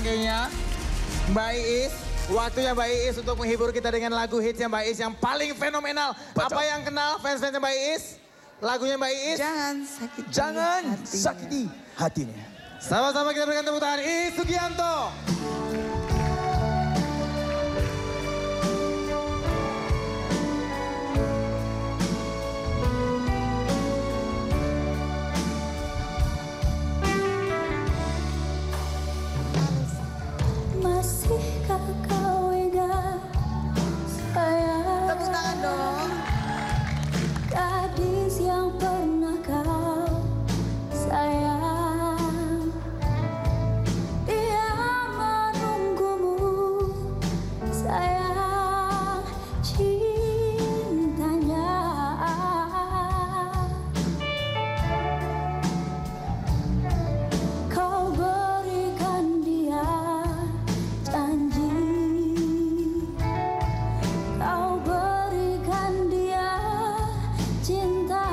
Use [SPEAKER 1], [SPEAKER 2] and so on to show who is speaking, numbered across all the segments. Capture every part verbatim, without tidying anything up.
[SPEAKER 1] kayaknya. Mbak Iis, waktunya Mbak Iis untuk menghibur kita dengan lagu hitsnya Mbak Iis yang paling fenomenal.
[SPEAKER 2] Betul.
[SPEAKER 1] Apa yang kenal fans-fansnya Mbak Iis? Lagunya Mbak Iis?
[SPEAKER 3] Jangan sakiti
[SPEAKER 2] Jangan
[SPEAKER 3] hatinya.
[SPEAKER 2] sakiti hatinya.
[SPEAKER 1] Sama-sama kita berikan tepuk tangan Iis Sugianto.
[SPEAKER 4] Masihkah kau ingat sayang?
[SPEAKER 3] Tepuk tangan dong.
[SPEAKER 4] Gadis yang pernah kau sayang, dia menunggumu sayang, cintanya. Kau berikan dia janji, kau berikan dia cinta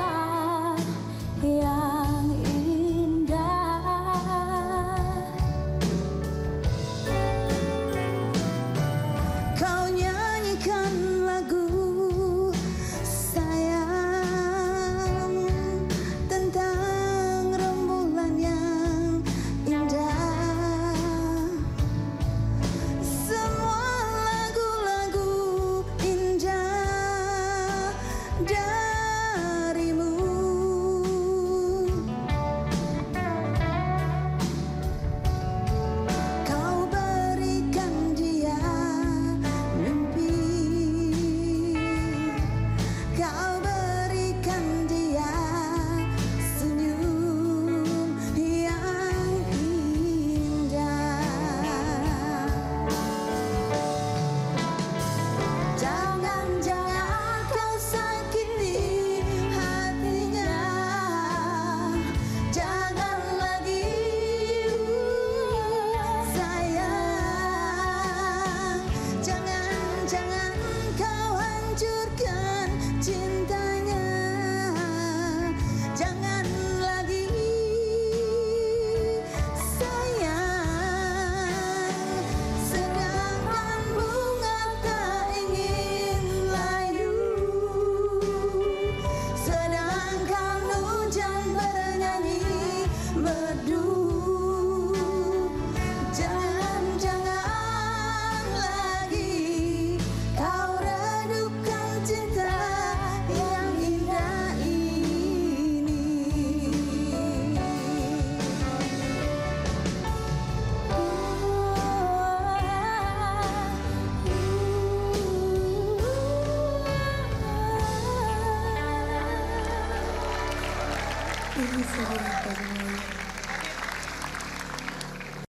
[SPEAKER 4] yang indah.
[SPEAKER 3] Kau nyanyikan lagu sayang tentang rembulan yang indah. Semua lagu-lagu indah darimu. Kau berikan dia mimpi, kau berikan dia senyum yang indah. Jangan-jangan kau sakiti hatinya, jangan lagi sayang. Jangan-jangan kau hancurkan cintanya, jangan lagi sayang. Sedangkan bunga tak ingin layu, sedangkan hujan bernyanyi merdu. Jangan-jangan lagi kau redupkan cinta yang indah ini.
[SPEAKER 4] Ini sebuah